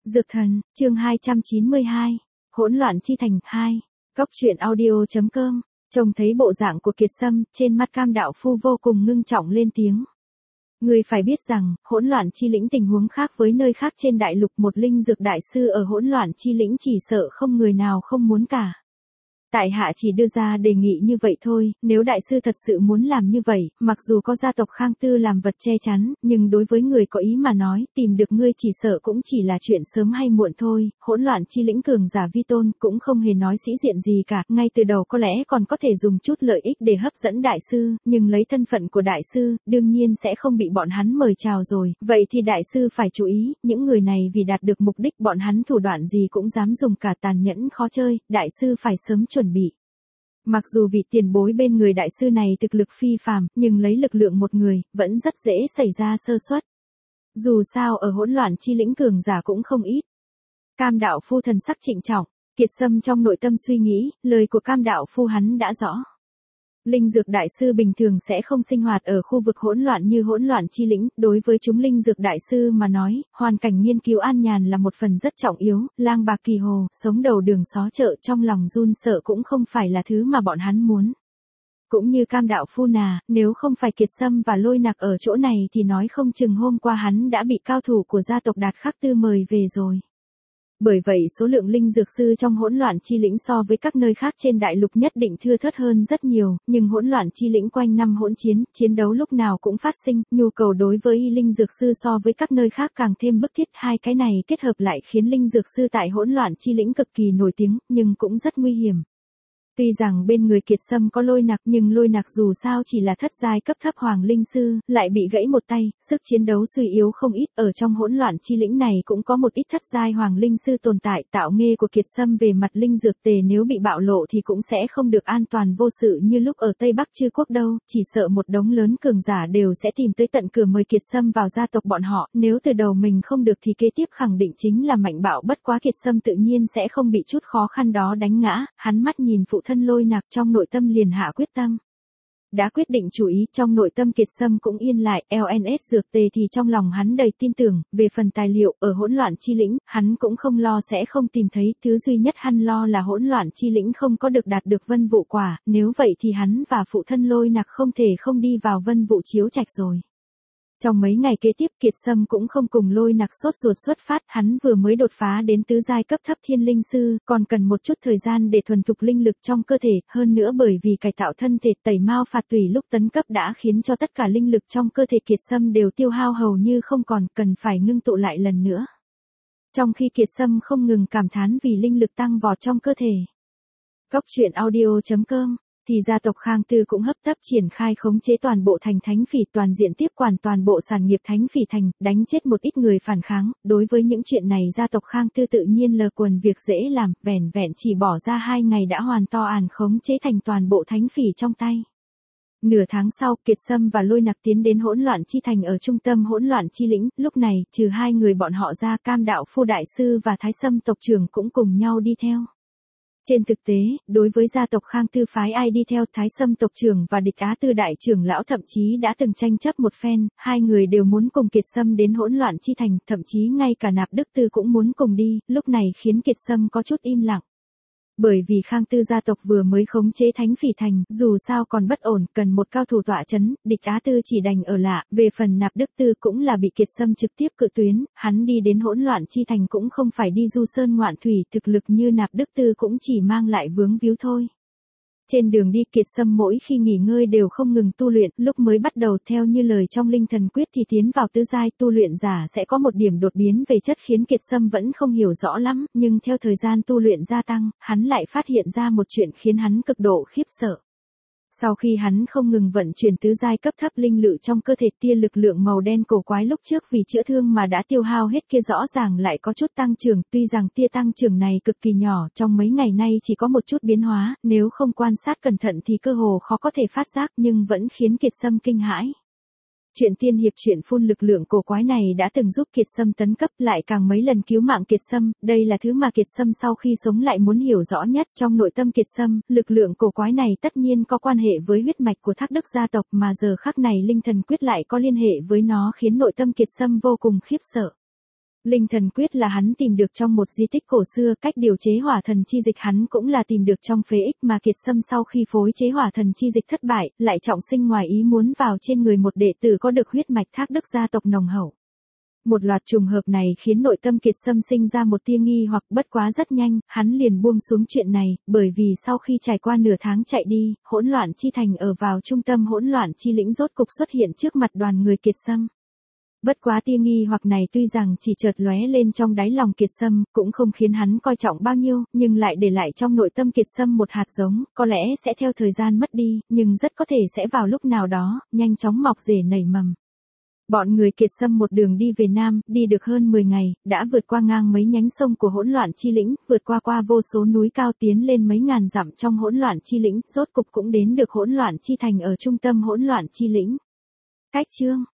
Dược thần, chương 292. Hỗn loạn chi thành 2. Góc truyện audio.com. Trông thấy bộ dạng của Kiệt Sâm, trên mặt Cam đạo phu vô cùng ngưng trọng lên tiếng. Ngươi phải biết rằng, hỗn loạn chi lĩnh tình huống khác với nơi khác trên đại lục, một linh dược đại sư ở hỗn loạn chi lĩnh chỉ sợ không người nào không muốn cả. Tại hạ chỉ đưa ra đề nghị như vậy thôi, nếu đại sư thật sự muốn làm như vậy, mặc dù có gia tộc Khang Tư làm vật che chắn, nhưng đối với người có ý mà nói, tìm được ngươi chỉ sợ cũng chỉ là chuyện sớm hay muộn thôi. Hỗn loạn chi lĩnh cường giả vi tôn cũng không hề nói sĩ diện gì cả, ngay từ đầu có lẽ còn có thể dùng chút lợi ích để hấp dẫn đại sư, nhưng lấy thân phận của đại sư, đương nhiên sẽ không bị bọn hắn mời chào rồi. Vậy thì đại sư phải chú ý, những người này vì đạt được mục đích bọn hắn thủ đoạn gì cũng dám dùng, cả tàn nhẫn khó chơi, đại sư phải sớm chuẩn bị. Mặc dù vị tiền bối bên người đại sư này thực lực phi phàm, nhưng lấy lực lượng một người, vẫn rất dễ xảy ra sơ suất. Dù sao ở hỗn loạn chi lĩnh cường giả cũng không ít. Cam đạo phu thần sắc trịnh trọng, Kiệt Sâm trong nội tâm suy nghĩ, lời của Cam đạo phu hắn đã rõ. Linh dược đại sư bình thường sẽ không sinh hoạt ở khu vực hỗn loạn như hỗn loạn chi lĩnh, đối với chúng linh dược đại sư mà nói, hoàn cảnh nghiên cứu an nhàn là một phần rất trọng yếu, lang bạc kỳ hồ, sống đầu đường xó chợ trong lòng run sợ cũng không phải là thứ mà bọn hắn muốn. Cũng như Cam đạo phu nà, nếu không phải Kiệt Sâm và Lôi Nặc ở chỗ này thì nói không chừng hôm qua hắn đã bị cao thủ của gia tộc Đạt Khắc Tư mời về rồi. Bởi vậy số lượng linh dược sư trong hỗn loạn chi lĩnh so với các nơi khác trên đại lục nhất định thưa thớt hơn rất nhiều, nhưng hỗn loạn chi lĩnh quanh năm hỗn chiến, chiến đấu lúc nào cũng phát sinh, nhu cầu đối với linh dược sư so với các nơi khác càng thêm bức thiết. Hai cái này kết hợp lại khiến linh dược sư tại hỗn loạn chi lĩnh cực kỳ nổi tiếng, nhưng cũng rất nguy hiểm. Tuy rằng bên người Kiệt Sâm có Lôi Nặc, nhưng Lôi Nặc dù sao chỉ là thất giai cấp thấp hoàng linh sư, lại bị gãy một tay, sức chiến đấu suy yếu không ít. Ở trong hỗn loạn chi lĩnh này cũng có một ít thất giai hoàng linh sư tồn tại. Tạo nghề của Kiệt Sâm về mặt linh dược tề nếu bị bạo lộ thì cũng sẽ không được an toàn vô sự như lúc ở Tây Bắc Chư Quốc đâu, chỉ sợ một đống lớn cường giả đều sẽ tìm tới tận cửa mời Kiệt Sâm vào gia tộc bọn họ. Nếu từ đầu mình không được thì kế tiếp khẳng định chính là mạnh bạo, bất quá Kiệt Sâm tự nhiên sẽ không bị chút khó khăn đó đánh ngã. Hắn mắt nhìn phụ thân Lôi Nặc, trong nội tâm liền hạ quyết tâm. Đã quyết định chủ ý, trong nội tâm Kiệt Sâm cũng yên lại. LNS dược tề thì trong lòng hắn đầy tin tưởng. Về phần tài liệu, ở hỗn loạn chi lĩnh, hắn cũng không lo sẽ không tìm thấy. Thứ duy nhất hắn lo là hỗn loạn chi lĩnh không có được đạt được vân vụ quả, nếu vậy thì hắn và phụ thân Lôi Nặc không thể không đi vào vân vụ chiếu trạch rồi. Trong mấy ngày kế tiếp, Kiệt Sâm cũng không cùng Lôi Nặc sốt ruột xuất phát, hắn vừa mới đột phá đến tứ giai cấp thấp thiên linh sư, còn cần một chút thời gian để thuần thục linh lực trong cơ thể, hơn nữa bởi vì cải tạo thân thể, tẩy mao phạt tùy lúc tấn cấp đã khiến cho tất cả linh lực trong cơ thể Kiệt Sâm đều tiêu hao hầu như không còn, cần phải ngưng tụ lại lần nữa. Trong khi Kiệt Sâm không ngừng cảm thán vì linh lực tăng vọt trong cơ thể. Góc truyện audio.com thì gia tộc Khang Tư cũng hấp tấp triển khai khống chế toàn bộ thành Thánh Phỉ, toàn diện tiếp quản toàn bộ sản nghiệp Thánh Phỉ thành, đánh chết một ít người phản kháng. Đối với những chuyện này gia tộc Khang Tư tự nhiên lờ quần việc dễ làm, vẻn vẹn chỉ bỏ ra 2 ngày đã hoàn toàn khống chế thành toàn bộ Thánh Phỉ trong tay. Nửa tháng sau, Kiệt Sâm và Lôi Nặc tiến đến hỗn loạn chi thành ở trung tâm hỗn loạn chi lĩnh, lúc này, trừ hai người bọn họ ra, Cam đạo phu đại sư và Thái Sâm tộc trưởng cũng cùng nhau đi theo. Trên thực tế, đối với gia tộc Khang Tư phái ai đi theo, Thái Sâm tộc trưởng và Địch Á Tư đại trưởng lão thậm chí đã từng tranh chấp một phen, hai người đều muốn cùng Kiệt Sâm đến hỗn loạn chi thành, thậm chí ngay cả Nạp Đức Tư cũng muốn cùng đi, lúc này khiến Kiệt Sâm có chút im lặng. Bởi vì Khang Tư gia tộc vừa mới khống chế Thánh Phỉ thành, dù sao còn bất ổn, cần một cao thủ tọa chấn, Địch Á Tư chỉ đành ở lạ, về phần Nạp Đức Tư cũng là bị Kiệt Sâm trực tiếp cự tuyến, hắn đi đến hỗn loạn chi thành cũng không phải đi du sơn ngoạn thủy, thực lực như Nạp Đức Tư cũng chỉ mang lại vướng víu thôi. Trên đường đi Kiệt Sâm mỗi khi nghỉ ngơi đều không ngừng tu luyện, lúc mới bắt đầu theo như lời trong linh thần quyết thì tiến vào tứ giai tu luyện giả sẽ có một điểm đột biến về chất khiến Kiệt Sâm vẫn không hiểu rõ lắm, nhưng theo thời gian tu luyện gia tăng, hắn lại phát hiện ra một chuyện khiến hắn cực độ khiếp sợ. Sau khi hắn không ngừng vận chuyển tứ giai cấp thấp linh lự trong cơ thể, tia lực lượng màu đen cổ quái lúc trước vì chữa thương mà đã tiêu hao hết kia rõ ràng lại có chút tăng trưởng, tuy rằng tia tăng trưởng này cực kỳ nhỏ, trong mấy ngày nay chỉ có một chút biến hóa, nếu không quan sát cẩn thận thì cơ hồ khó có thể phát giác, nhưng vẫn khiến Kiệt Sâm kinh hãi. Chuyện tiên hiệp chuyện phun lực lượng cổ quái này đã từng giúp Kiệt Sâm tấn cấp, lại càng mấy lần cứu mạng Kiệt Sâm, đây là thứ mà Kiệt Sâm sau khi sống lại muốn hiểu rõ nhất. Trong nội tâm Kiệt Sâm, lực lượng cổ quái này tất nhiên có quan hệ với huyết mạch của Thác Đức gia tộc, mà giờ khắc này linh thần quyết lại có liên hệ với nó, khiến nội tâm Kiệt Sâm vô cùng khiếp sợ. Linh thần quyết là hắn tìm được trong một di tích cổ xưa, cách điều chế hỏa thần chi dịch hắn cũng là tìm được trong phế ích mà Kiệt Sâm sau khi phối chế hỏa thần chi dịch thất bại, lại trọng sinh ngoài ý muốn vào trên người một đệ tử có được huyết mạch Thác Đức gia tộc nồng hậu. Một loạt trùng hợp này khiến nội tâm Kiệt Sâm sinh ra một tia nghi hoặc, bất quá rất nhanh, hắn liền buông xuống chuyện này, bởi vì sau khi trải qua nửa tháng chạy đi, hỗn loạn chi thành ở vào trung tâm hỗn loạn chi lĩnh rốt cục xuất hiện trước mặt đoàn người Kiệt Sâm. Bất quá tia nghi hoặc này tuy rằng chỉ chợt lóe lên trong đáy lòng Kiệt Sâm, cũng không khiến hắn coi trọng bao nhiêu, nhưng lại để lại trong nội tâm Kiệt Sâm một hạt giống, có lẽ sẽ theo thời gian mất đi, nhưng rất có thể sẽ vào lúc nào đó, nhanh chóng mọc rễ nảy mầm. Bọn người Kiệt Sâm một đường đi về Nam, đi được hơn 10 ngày, đã vượt qua ngang mấy nhánh sông của hỗn loạn chi lĩnh, vượt qua vô số núi cao tiến lên mấy ngàn dặm trong hỗn loạn chi lĩnh, rốt cục cũng đến được hỗn loạn chi thành ở trung tâm hỗn loạn chi lĩnh. Cách chương